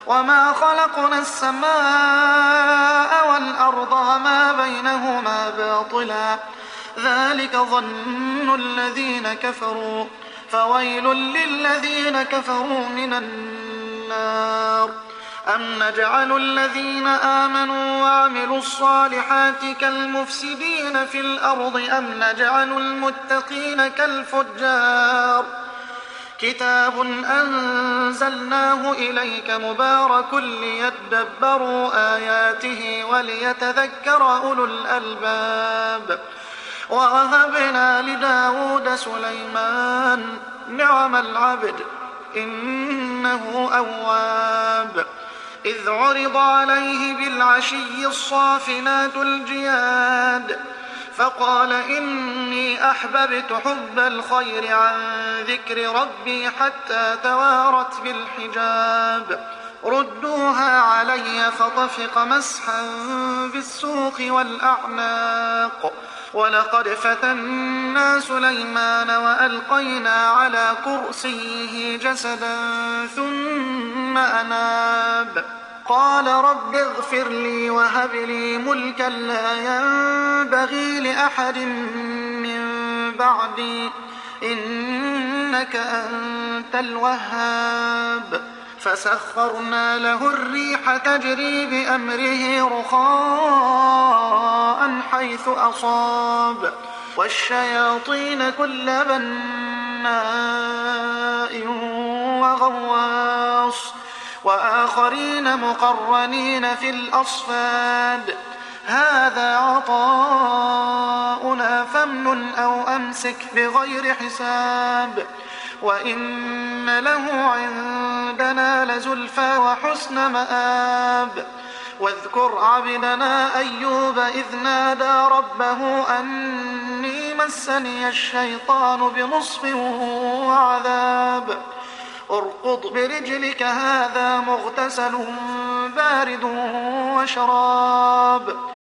وما خلقنا السماء والأرض وما بينهما باطلا ذلك ظن الذين كفروا فويل للذين كفروا من النار أم نجعل الذين آمنوا وعملوا الصالحات كالمفسدين في الأرض أم نجعل المتقين كالفجار كتاب أنزلناه إليك مبارك ليدبروا آياته وليتذكر أولو الألباب ووهبنا لداود سليمان نعم العبد إنه أواب إذ عرض عليه بالعشي الصافنات الجياد فقال إني أحببت حب الخير عن ذكر ربي حتى توارت بالحجاب ردوها علي فطفق مسحا بالسوق والأعناق ولقد فتنا سليمان وألقينا على كرسيه جسدا ثم أناب قال رب اغفر لي وهب لي ملكا لا ينبغي لأحد من بعدي إنك أنت الوهاب فسخرنا له الريح تجري بأمره رخاء حيث أصاب والشياطين كل بناء وغواص وآخرين مقرنين في الأصفاد هذا عطاؤنا فامنن أو أمسك بغير حساب وإن له عندنا لزلفى وحسن مآب واذكر عبدنا أيوب إذ نادى ربه أني مسني الشيطان بنصب وعذاب اركض برجلك هذا مغتسل بارد وشراب